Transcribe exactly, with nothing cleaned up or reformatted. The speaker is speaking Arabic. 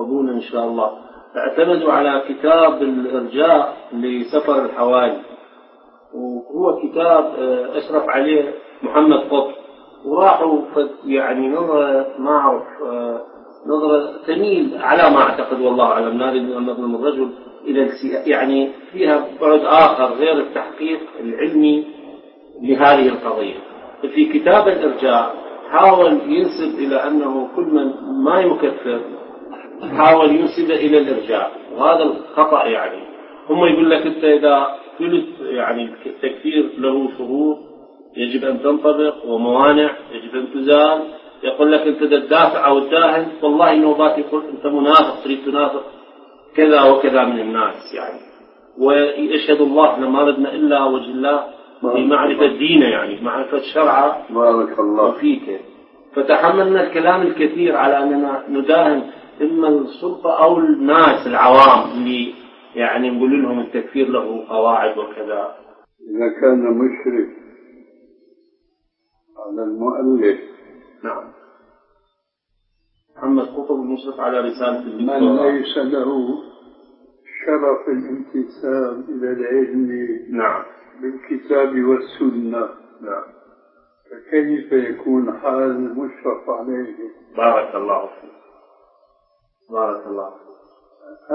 يحفظون إن شاء الله. اعتمدوا على كتاب الإرجاء لسفر الحوالي، وهو كتاب أشرف عليه محمد قطب، وراحوا يعني نظرة ما أعرف نظرة تميل على ما أعتقد والله أعلم، نريد أن نظلم الرجل إلى يعني فيها بعد آخر غير التحقيق العلمي لهذه القضية. في كتاب الإرجاء حاول ينسب إلى أنه كل من ما يكفر حاول ينسب إلى الإرجاء، وهذا الخطأ. يعني هم يقول لك أنت إذا قلت يعني التكفير له شروط يجب أن تنطبق وموانع يجب أن تزال، يقول لك أنت تدافع أو تداهن، والله نوبات يقول أنت منافق تريد تنافق كذا وكذا من الناس يعني. ويشهد الله أن ما ردنا إلا وجه الله في معرفة الدين، يعني معرفة الشرع بارك الله فيك. فتحملنا الكلام الكثير على أننا نداهن إما السلطة أو الناس العوام اللي يعني نقول لهم التكفير له قواعد وكذا. إذا كان مشرك على المؤلف نعم محمد قطب المشرف على رسالة الدكتوراه، من ليس له شرف الانتساب إلى العلم نعم بالكتاب والسنة، نعم فكيف يكون حال المشرف عليه؟ بارك الله فيك بارك الله فيك.